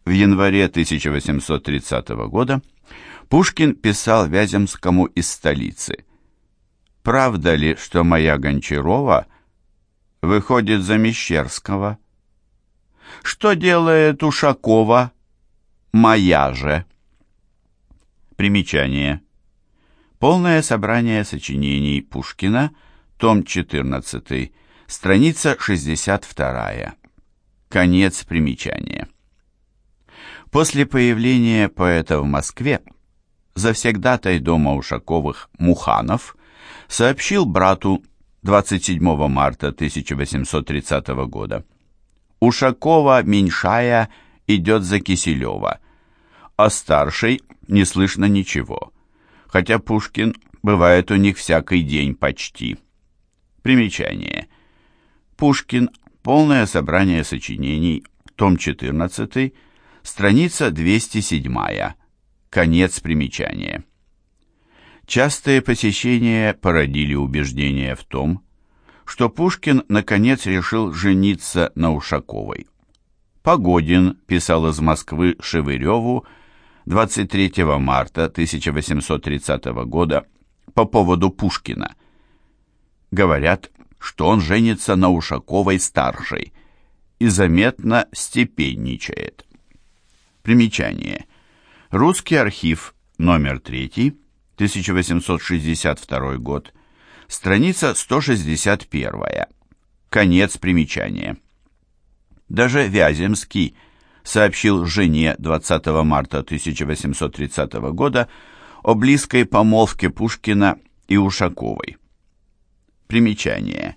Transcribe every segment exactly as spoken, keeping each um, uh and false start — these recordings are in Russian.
В январе тысяча восемьсот тридцатого года Пушкин писал Вяземскому из столицы: «Правда ли, что моя Гончарова выходит за Мещерского? Что делает Ушакова, моя же?» Примечание. Полное собрание сочинений Пушкина, том четырнадцатый, страница шестьдесят вторая. Конец примечания. После появления поэта в Москве завсегдатай дома Ушаковых Муханов сообщил брату двадцать седьмого марта тысяча восемьсот тридцатого года: «Ушакова меньшая идет за Киселева, а старшей не слышно ничего, хотя Пушкин бывает у них всякий день почти». Примечание. Пушкин. Полное собрание сочинений, том четырнадцатый, страница двести седьмая. Конец примечания. Частые посещения породили убеждение в том, что Пушкин наконец решил жениться на Ушаковой. Погодин писал из Москвы Шевыреву двадцать третьего марта тысяча восемьсот тридцатого года по поводу Пушкина. Говорят, что он женится на Ушаковой-старшей и заметно степенничает. Примечание. Русский архив, номер три, тысяча восемьсот шестьдесят второй год, страница сто шестьдесят первая. Конец примечания. Даже Вяземский сообщил жене двадцатого марта тысяча восемьсот тридцатого года о близкой помолвке Пушкина и Ушаковой. Примечание.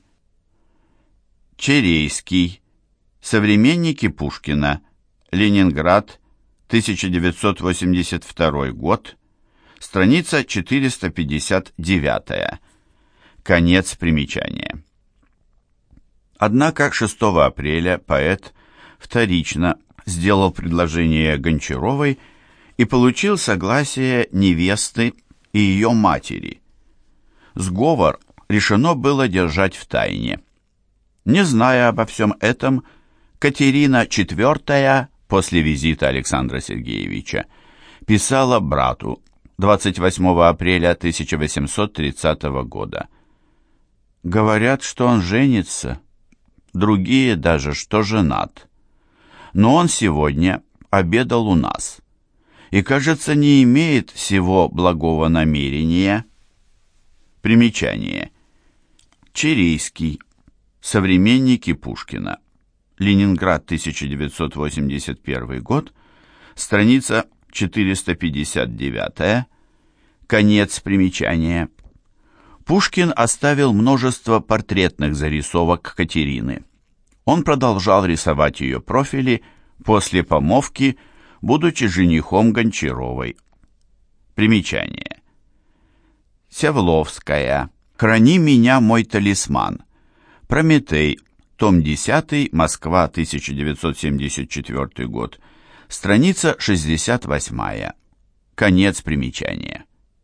Черейский. Современники Пушкина. Ленинград, тысяча девятьсот восемьдесят второй год. Страница четыреста пятьдесят девятая. Конец примечания. Однако шестого апреля поэт вторично сделал предложение Гончаровой и получил согласие невесты и ее матери. Сговор решено было держать в тайне. Не зная обо всем этом, Катерина четвёртая после визита Александра Сергеевича писала брату двадцать восьмого апреля тысяча восемьсот тридцатого года: «Говорят, что он женится, другие даже, что женат. Но он сегодня обедал у нас и, кажется, не имеет всего благого намерения». Примечание. Черейский. Современники Пушкина. Ленинград, тысяча девятьсот восемьдесят первый год. Страница четыреста пятьдесят девятая. Конец примечания. Пушкин оставил множество портретных зарисовок Катерины. Он продолжал рисовать ее профили после помолвки, будучи женихом Гончаровой. Примечание. Сявловская. «Храни меня, мой талисман». Прометей. Том десятый. Москва, тысяча девятьсот семьдесят четвёртый год. Страница шестьдесят восьмая. Конец примечания.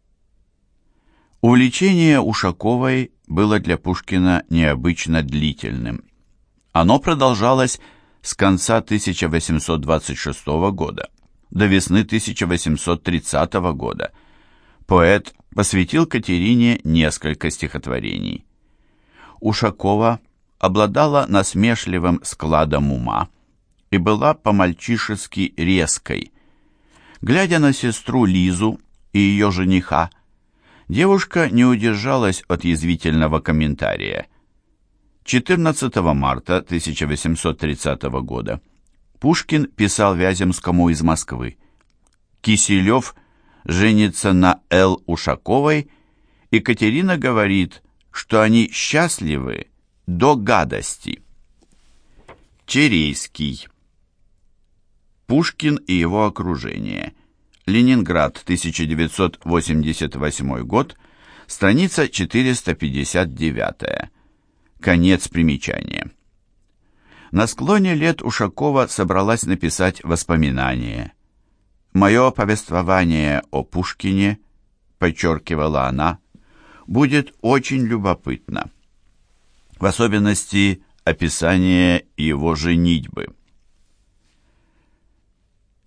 Увлечение Ушаковой было для Пушкина необычно длительным. Оно продолжалось с конца тысяча восемьсот двадцать шестого года до весны тысяча восемьсот тридцатого года. Поэт посвятил Катерине несколько стихотворений. Ушакова обладала насмешливым складом ума и была по-мальчишески резкой. Глядя на сестру Лизу и ее жениха, девушка не удержалась от язвительного комментария. четырнадцатого марта тысяча восемьсот тридцатого года Пушкин писал Вяземскому из Москвы: «Киселев женится на Л. Ушаковой, и Катерина говорит, что они счастливы до гадости». Черейский. Пушкин и его окружение. Ленинград, тысяча девятьсот восемьдесят восьмой год, страница четыреста пятьдесят девятая. Конец примечания. На склоне лет Ушакова собралась написать воспоминания. «Мое повествование о Пушкине», — подчеркивала она, — «будет очень любопытно. В особенности описание его женитьбы».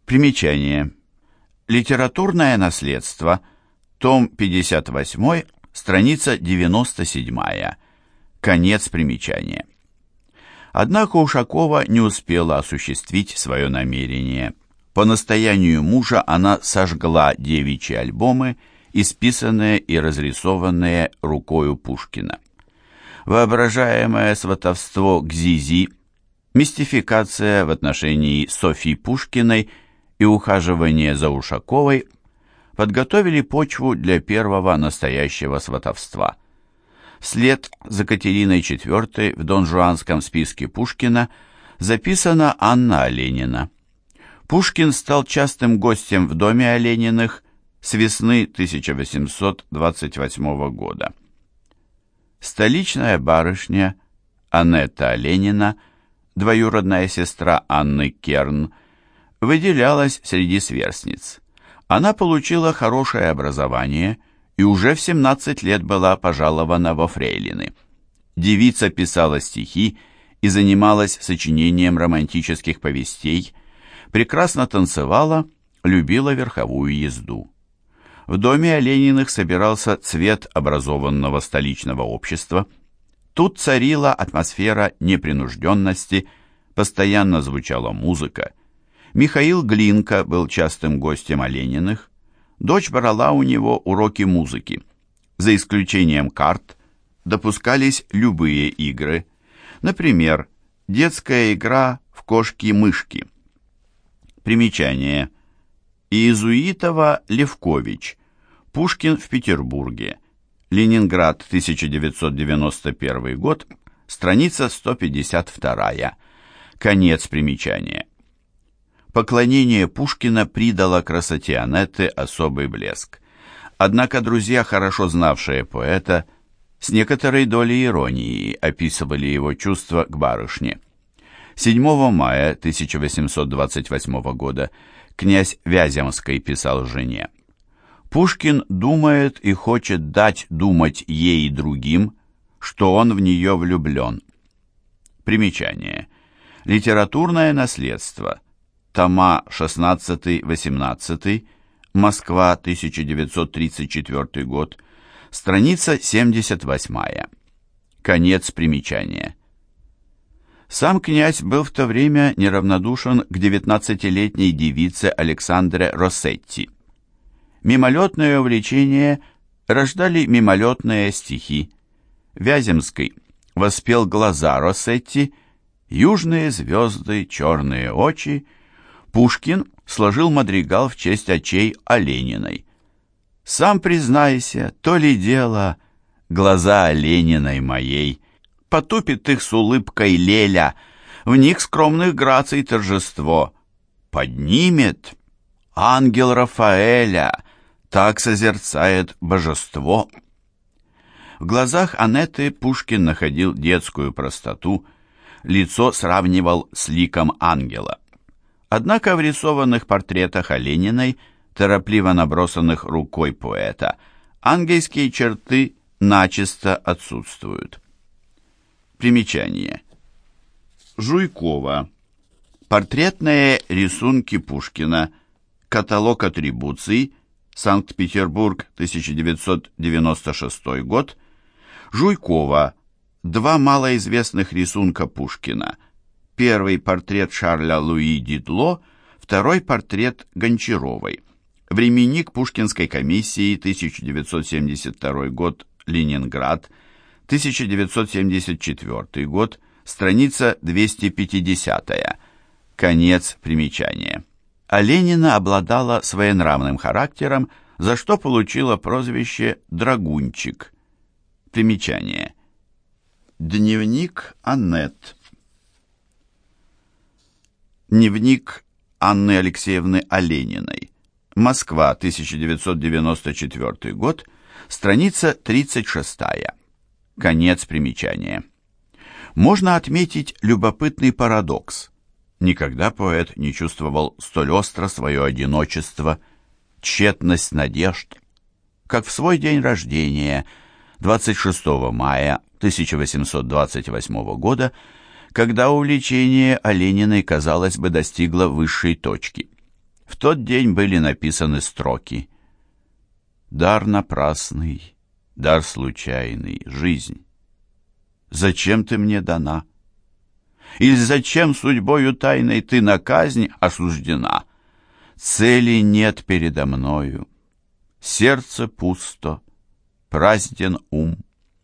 Примечание. Литературное наследство, том пятьдесят восемь, страница девяносто семь. Конец примечания. Однако Ушакова не успела осуществить свое намерение. По настоянию мужа она сожгла девичьи альбомы, исписанные и разрисованные рукою Пушкина. Воображаемое сватовство к Зизи, мистификация в отношении Софьи Пушкиной и ухаживание за Ушаковой подготовили почву для первого настоящего сватовства. Вслед за Катериной четвёртой в донжуанском списке Пушкина записана Анна Оленина. Пушкин стал частым гостем в доме Олениных с весны тысяча восемьсот двадцать восьмого года. Столичная барышня Анетта Оленина, двоюродная сестра Анны Керн, выделялась среди сверстниц. Она получила хорошее образование и уже в семнадцать лет была пожалована во фрейлины. Девица писала стихи и занималась сочинением романтических повестей, прекрасно танцевала, любила верховую езду. В доме Олениных собирался цвет образованного столичного общества. Тут царила атмосфера непринужденности, постоянно звучала музыка. Михаил Глинка был частым гостем Олениных. Дочь брала у него уроки музыки. За исключением карт допускались любые игры. Например, детская игра в кошки-мышки. Примечание. Иезуитова-Левкович. Пушкин в Петербурге. Ленинград, тысяча девятьсот девяносто первый год. Страница сто пятьдесят два. Конец примечания. Поклонение Пушкина придало красоте Анетты особый блеск. Однако друзья, хорошо знавшие поэта, с некоторой долей иронии описывали его чувства к барышне. седьмого мая тысяча восемьсот двадцать восьмого года князь Вяземский писал жене: «Пушкин думает и хочет дать думать ей и другим, что он в нее влюблен». Примечание. Литературное наследство. Тома шестнадцатый-восемнадцатый. Москва, тысяча девятьсот тридцать четвёртый год. Страница семьдесят восемь. Конец примечания. Сам князь был в то время неравнодушен к девятнадцатилетней девице Александре Россетти. Мимолетное увлечение рождали мимолетные стихи. Вяземский воспел глаза Россетти, южные звезды, черные очи. Пушкин сложил мадригал в честь очей Олениной. «Сам признайся, то ли дело, глаза Олениной моей, потупит их с улыбкой Леля, в них скромных граций торжество, поднимет ангел Рафаэля, так созерцает божество». В глазах Анетты Пушкин находил детскую простоту, лицо сравнивал с ликом ангела. Однако в рисованных портретах Олениной, торопливо набросанных рукой поэта, ангельские черты начисто отсутствуют. Примечание. Жуйкова. Портретные рисунки Пушкина. Каталог атрибуций. Санкт-Петербург, тысяча девятьсот девяносто шестой год. Жуйкова. Два малоизвестных рисунка Пушкина. Первый портрет Шарля Луи Дидло, второй портрет Гончаровой. Временник Пушкинской комиссии, тысяча девятьсот семьдесят второй год, Ленинград, тысяча девятьсот семьдесят четвёртый год, страница двести пятьдесят. Конец примечания. Оленина обладала своенравным характером, за что получила прозвище «Драгунчик». Примечание. Дневник Аннет. Дневник Анны Алексеевны Олениной. Москва, тысяча девятьсот девяносто четвёртый год, страница тридцать шесть. Конец примечания. Можно отметить любопытный парадокс. Никогда поэт не чувствовал столь остро свое одиночество, тщетность надежд, как в свой день рождения, двадцать шестого мая тысяча восемьсот двадцать восьмого года, когда увлечение Олениной, казалось бы, достигло высшей точки. В тот день были написаны строки: «Дар напрасный, дар случайный, жизнь. Зачем ты мне дана? Или зачем судьбою тайной ты на казнь осуждена? Цели нет передо мною, сердце пусто, празден ум».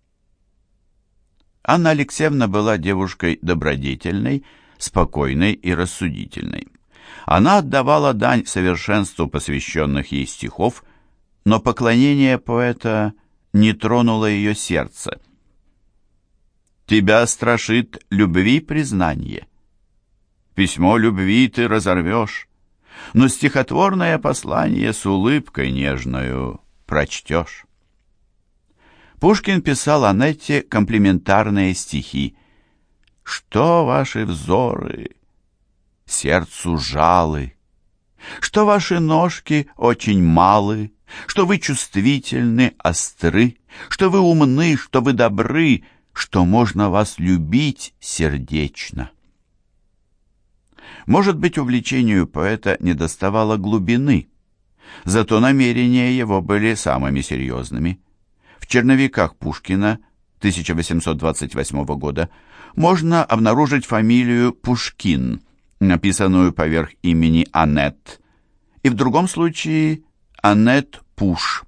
Анна Алексеевна была девушкой добродетельной, спокойной и рассудительной. Она отдавала дань совершенству посвященных ей стихов, но поклонение поэта не тронуло ее сердце. «Тебя страшит любви признание. Письмо любви ты разорвешь, но стихотворное послание с улыбкой нежною прочтешь». Пушкин писал Аннетте комплиментарные стихи. «Что ваши взоры сердцу жалы, что ваши ножки очень малы, что вы чувствительны, остры, что вы умны, что вы добры, что можно вас любить сердечно». Может быть, увлечению поэта недоставало глубины, зато намерения его были самыми серьезными. В черновиках Пушкина тысяча восемьсот двадцать восьмого года можно обнаружить фамилию Пушкин, написанную поверх имени Аннет, и в другом случае Аннет Пуш.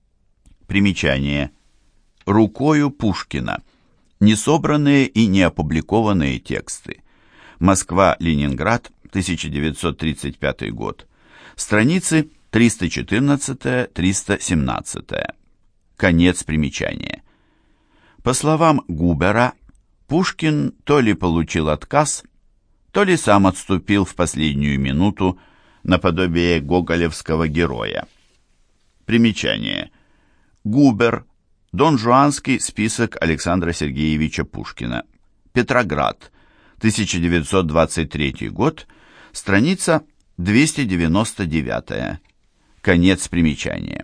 Примечание. Рукою Пушкина. Несобранные и неопубликованные тексты. Москва-Ленинград, тысяча девятьсот тридцать пятый год. Страницы триста четырнадцать - триста семнадцать. Конец примечания. По словам Губера, Пушкин то ли получил отказ, то ли сам отступил в последнюю минуту наподобие гоголевского героя. Примечание. Губер. Дон-Жуанский список Александра Сергеевича Пушкина. Петроград. тысяча девятьсот двадцать третий год. Страница двести девяносто девять. Конец примечания.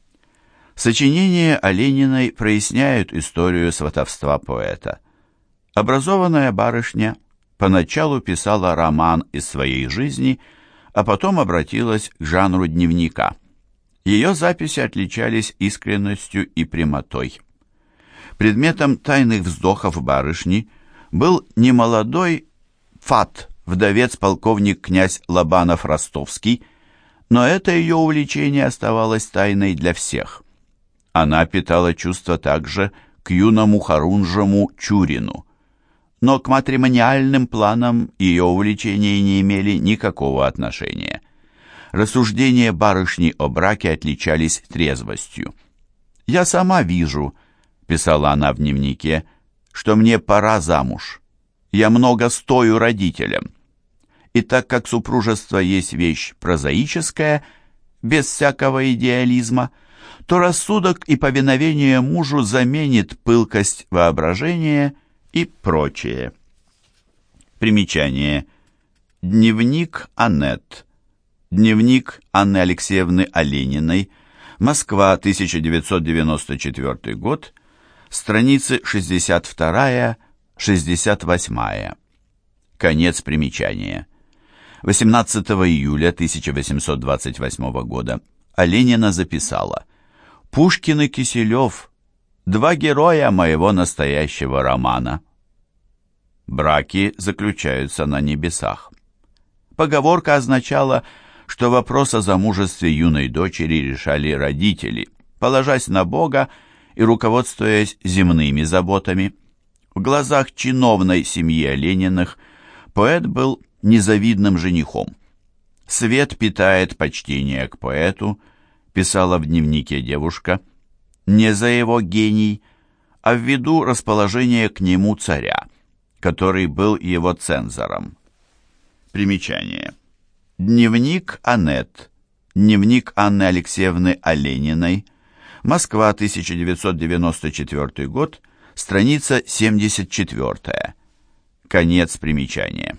Сочинения о Лениной проясняют историю сватовства поэта. Образованная барышня поначалу писала роман из своей жизни, а потом обратилась к жанру дневника. Ее записи отличались искренностью и прямотой. Предметом тайных вздохов барышни был немолодой фат, вдовец-полковник князь Лобанов-Ростовский, но это ее увлечение оставалось тайной для всех. Она питала чувства также к юному Харунжему Чурину, но к матримониальным планам ее увлечения не имели никакого отношения. Рассуждения барышни о браке отличались трезвостью. «Я сама вижу», — писала она в дневнике, — «что мне пора замуж. Я много стою родителям. И так как супружество есть вещь прозаическая, без всякого идеализма, то рассудок и повиновение мужу заменит пылкость воображения и прочее». Примечание. Дневник Аннет. Дневник Анны Алексеевны Олениной. Москва, тысяча девятьсот девяносто четвёртый год. Страницы шестьдесят два — шестьдесят восемь. Конец примечания. восемнадцатого июля тысяча восемьсот двадцать восьмого года Оленина записала: «Пушкин и Киселев — два героя моего настоящего романа». Браки заключаются на небесах. Поговорка означала, что вопрос о замужестве юной дочери решали родители, положась на Бога и руководствуясь земными заботами. В глазах чиновной семьи Олениных поэт был незавидным женихом. «Свет питает почтение к поэту», писала в дневнике девушка, не за его гений, а ввиду расположения к нему царя, который был его цензором. Примечание. Дневник Аннет. Дневник Анны Алексеевны Олениной. Москва, тысяча девятьсот девяносто четвёртый год. Страница семьдесят четыре. Конец примечания.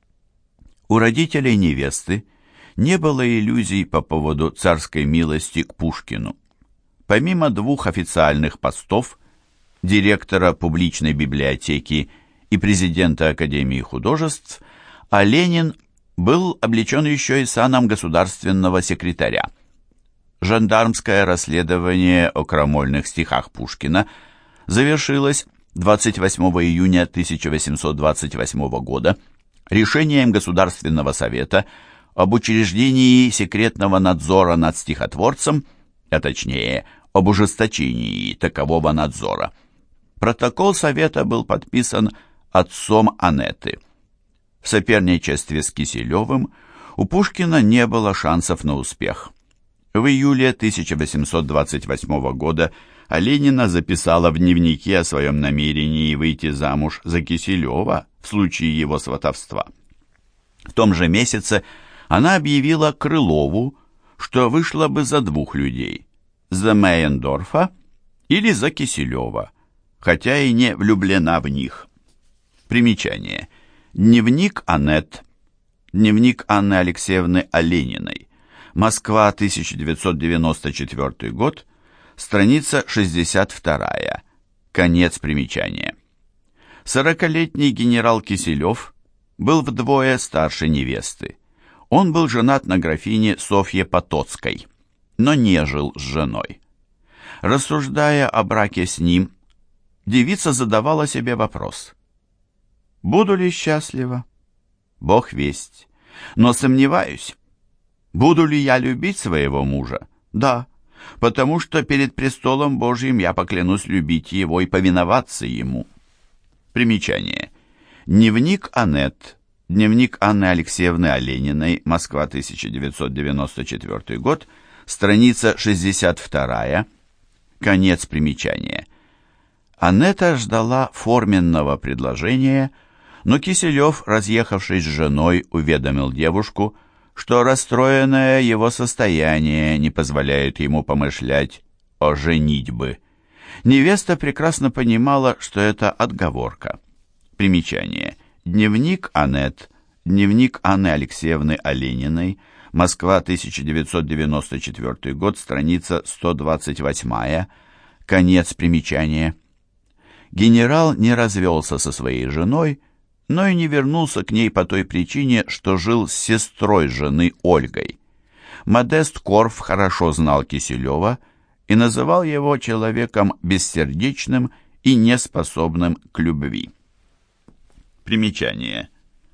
У родителей невесты не было иллюзий по поводу царской милости к Пушкину. Помимо двух официальных постов, директора публичной библиотеки и президента Академии художеств, Оленин был облечен еще и саном государственного секретаря. Жандармское расследование о крамольных стихах Пушкина завершилось двадцать восьмого июня тысяча восемьсот двадцать восьмого года решением Государственного совета об учреждении секретного надзора над стихотворцем, а точнее, об ужесточении такового надзора. Протокол совета был подписан отцом Анеты. В соперничестве с Киселевым у Пушкина не было шансов на успех. В июле тысяча восемьсот двадцать восьмого года Оленина записала в дневнике о своем намерении выйти замуж за Киселева в случае его сватовства. В том же месяце она объявила Крылову, что вышла бы за двух людей – за Мейендорфа или за Киселева, хотя и не влюблена в них. Примечание. Дневник Анет. Дневник Анны Алексеевны Олениной. Москва, тысяча девятьсот девяносто четвёртый год. Страница шестьдесят вторая. Конец примечания. Сорокалетний генерал Киселев был вдвое старше невесты. Он был женат на графине Софье Потоцкой, но не жил с женой. Рассуждая о браке с ним, девица задавала себе вопрос: «Буду ли счастлива? Бог весть. Но сомневаюсь. Буду ли я любить своего мужа? Да, потому что перед престолом Божьим я поклянусь любить его и повиноваться ему». Примечание. Дневник Анет. Дневник Анны Алексеевны Олениной. Москва, тысяча девятьсот девяносто четвёртый год. Страница шестьдесят вторая. Конец примечания. Анетта ждала форменного предложения, но Киселев, разъехавшись с женой, уведомил девушку, что расстроенное его состояние не позволяет ему помышлять о женитьбе. Невеста прекрасно понимала, что это отговорка. Примечание. Дневник Анет. Дневник Анны Алексеевны Олениной. Москва, тысяча девятьсот девяносто четвёртый год. Страница сто двадцать восьмая. Конец примечания. Генерал не развелся со своей женой, но и не вернулся к ней по той причине, что жил с сестрой жены Ольгой. Модест Корф хорошо знал Киселева и называл его человеком бессердечным и неспособным к любви. Примечание.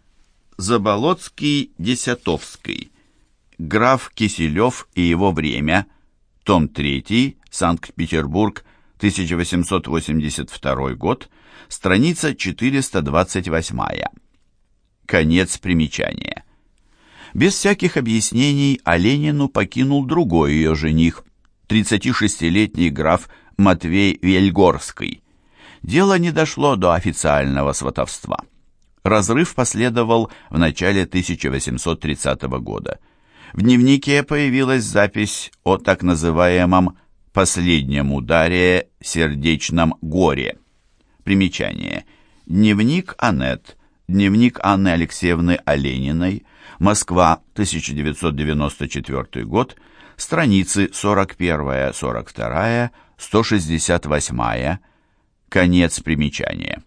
Заболоцкий-Десятовский. Граф Киселев и его время. Том третий. Санкт-Петербург. тысяча восемьсот восемьдесят второй год. Страница четыреста двадцать восьмая. Конец примечания. Без всяких объяснений Оленину покинул другой ее жених, тридцатишестилетний граф Матвей Вельгорский. Дело не дошло до официального сватовства. Разрыв последовал в начале тысяча восемьсот тридцатого года. В дневнике появилась запись о так называемом «последнем ударе, сердечном горе». Примечание. Дневник Анет. Дневник Анны Алексеевны Олениной. Москва, тысяча девятьсот девяносто четвёртый год. Страницы сорок первая — сорок вторая, сто шестьдесят восьмая. Конец примечания.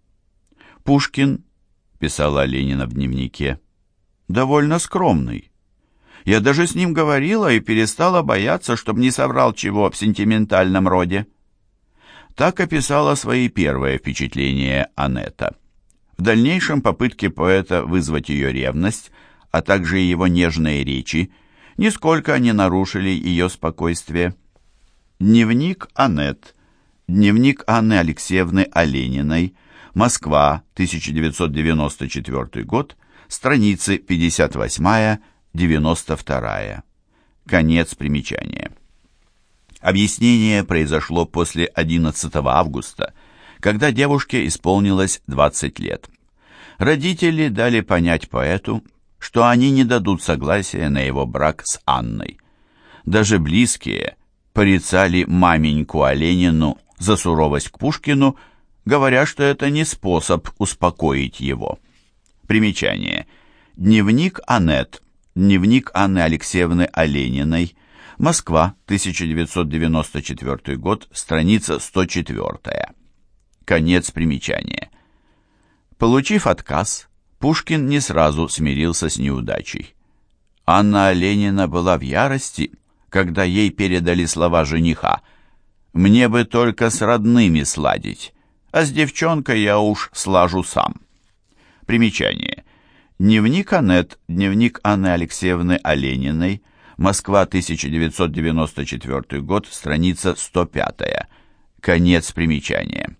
Пушкин, писала Оленина в дневнике, довольно скромный. Я даже с ним говорила и перестала бояться, чтобы не соврал чего в сентиментальном роде. Так описала свои первые впечатления Анетта. В дальнейшем попытки поэта вызвать ее ревность, а также его нежные речи, нисколько не нарушили ее спокойствие. Дневник Анет. Дневник Анны Алексеевны Олениной. Москва, тысяча девятьсот девяносто четвёртый год. Страницы пятьдесят восьмая — девяносто вторая. Конец примечания. Объяснение произошло после одиннадцатого августа, когда девушке исполнилось двадцать лет. Родители дали понять поэту, что они не дадут согласия на его брак с Анной. Даже близкие порицали маменьку Оленину за суровость к Пушкину, говоря, что это не способ успокоить его. Примечание. Дневник Анет. Дневник Анны Алексеевны Олениной. Москва, тысяча девятьсот девяносто четвёртый год, страница сто четвёртая. Конец примечания. Получив отказ, Пушкин не сразу смирился с неудачей. Анна Оленина была в ярости, когда ей передали слова жениха: «Мне бы только с родными сладить, а с девчонкой я уж слажу сам». Примечание. Дневник Аннет, дневник Анны Алексеевны Олениной, Москва, тысяча девятьсот девяносто четвёртый год, страница сто пятая. Конец примечания.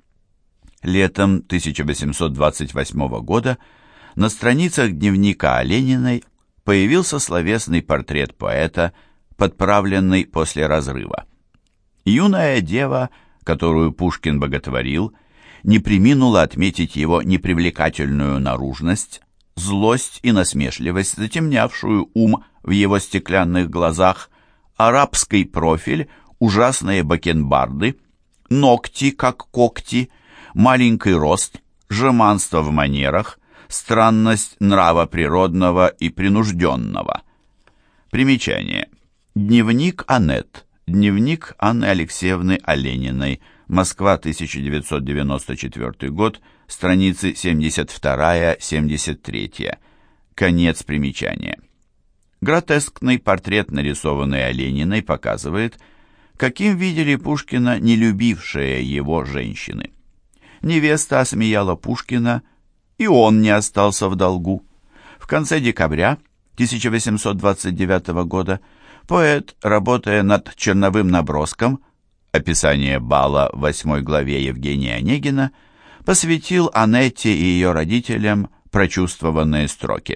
Летом тысяча восемьсот двадцать восьмого года на страницах дневника Олениной появился словесный портрет поэта, подправленный после разрыва. Юная дева, которую Пушкин боготворил, не преминула отметить его непривлекательную наружность, злость и насмешливость, затемнявшую ум в его стеклянных глазах, арабский профиль, ужасные бакенбарды, ногти, как когти, маленький рост, жеманство в манерах, странность нрава природного и принужденного. Примечание. Дневник Аннет. Дневник Анны Алексеевны Олениной. Москва, тысяча девятьсот девяносто четвёртый год. Страницы семьдесят два — семьдесят три. Конец примечания. Гротескный портрет, нарисованный Олениной, показывает, каким видели Пушкина не любившие его женщины. Невеста осмеяла Пушкина, и он не остался в долгу. В конце декабря тысяча восемьсот двадцать девятого года поэт, работая над черновым наброском «Описание бала» в восьмой главе Евгения Онегина, посвятил Аннете и ее родителям прочувствованные строки.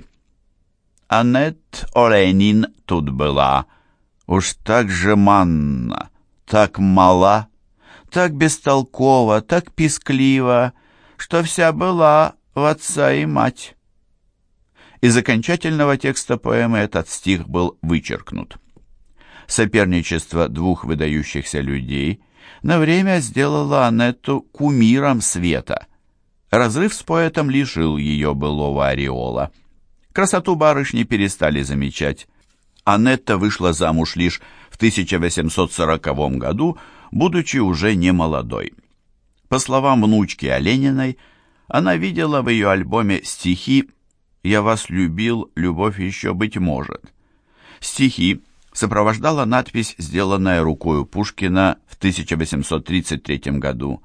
«Аннет Оленин тут была, уж так жеманна, так мала, так бестолкова, так писклива, что вся была в отца и мать». Из окончательного текста поэмы этот стих был вычеркнут. Соперничество двух выдающихся людей на время сделало Аннету кумиром света. Разрыв с поэтом лишил ее былого ореола. Красоту барышни перестали замечать. Аннетта вышла замуж лишь в тысяча восемьсот сороковом году, будучи уже не молодой. По словам внучки Олениной, она видела в ее альбоме стихи «Я вас любил, любовь еще быть может». Стихи сопровождала надпись, сделанная рукою Пушкина в тысяча восемьсот тридцать третьем году.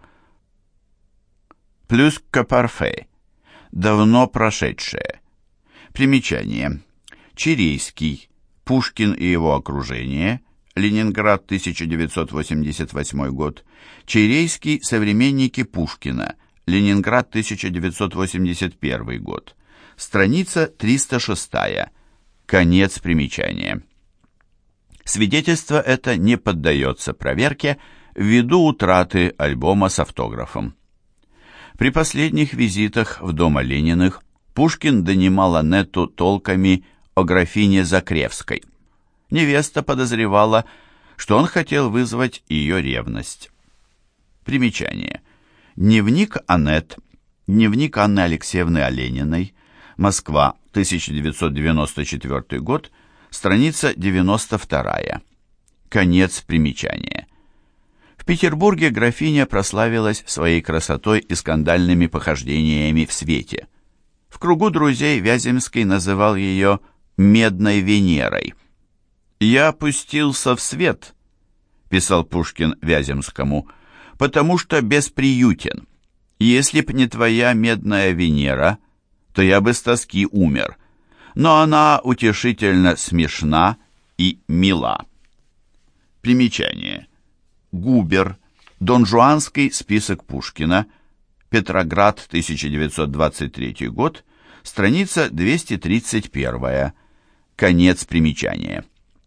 «Плюс que parfait» — «давно прошедшее». Примечание. Чирейский. Пушкин и его окружение. Ленинград, тысяча девятьсот восемьдесят восьмой год. Чирейский. Современники Пушкина. Ленинград, тысяча девятьсот восемьдесят первый год. Страница триста шестая. Конец примечания. Свидетельство это не поддается проверке ввиду утраты альбома с автографом. При последних визитах в дом Олениных Пушкин донимал Аннету толками о графине Закревской. Невеста подозревала, что он хотел вызвать ее ревность. Примечание. Дневник Аннет. Дневник Анны Алексеевны Олениной. Москва, тысяча девятьсот девяносто четвёртый год. Страница девяносто вторая. Конец примечания. В Петербурге графиня прославилась своей красотой и скандальными похождениями в свете. В кругу друзей Вяземский называл ее «медной Венерой». «Я опустился в свет», — писал Пушкин Вяземскому, — «потому что бесприютен. Если б не твоя медная Венера, то я бы с тоски умер. Но она утешительно смешна и мила». Примечание. Губер. Донжуанский список Пушкина. Петроград, тысяча девятьсот двадцать третий год. Страница двести тридцать первая. Конец примечания.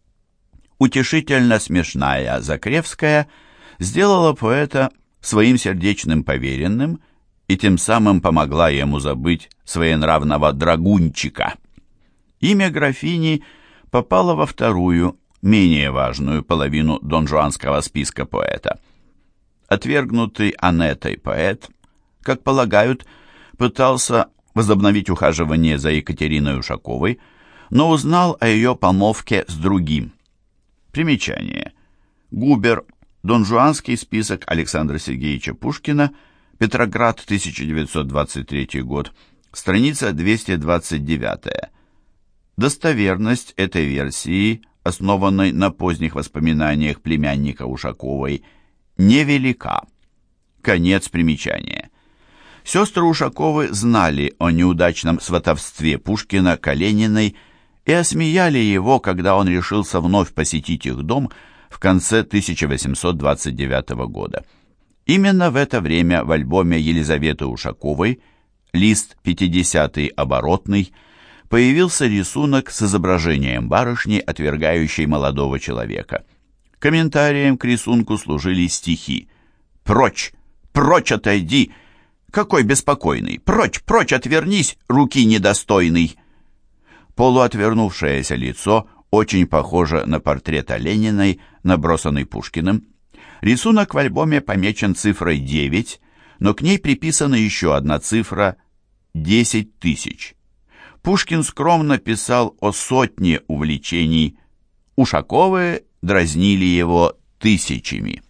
Утешительно смешная Закревская сделала поэта своим сердечным поверенным и тем самым помогла ему забыть своенравного драгунчика. Имя графини попало во вторую, менее важную половину донжуанского списка поэта. Отвергнутый Аннетой поэт, как полагают, пытался возобновить ухаживание за Екатериной Ушаковой, но узнал о ее помолвке с другим. Примечание. Губер. Донжуанский список Александра Сергеевича Пушкина. Петроград, тысяча девятьсот двадцать третий год. Страница двести двадцать девять. Достоверность этой версии, основанной на поздних воспоминаниях племянника Ушаковой, невелика. Конец примечания. Сестры Ушаковы знали о неудачном сватовстве Пушкина к Олениной и осмеяли его, когда он решился вновь посетить их дом в конце тысяча восемьсот двадцать девятого года. Именно в это время в альбоме Елизаветы Ушаковой, лист пятидесятый оборотный, появился рисунок с изображением барышни, отвергающей молодого человека. Комментарием к рисунку служили стихи: «Прочь! Прочь отойди! Какой беспокойный! Прочь, прочь отвернись, руки недостойный!» Полуотвернувшееся лицо очень похоже на портрет Олениной, набросанный Пушкиным. Рисунок в альбоме помечен цифрой девять, но к ней приписана еще одна цифра – десять тысяч. Пушкин скромно писал о сотне увлечений, Ушаковы дразнили его тысячами.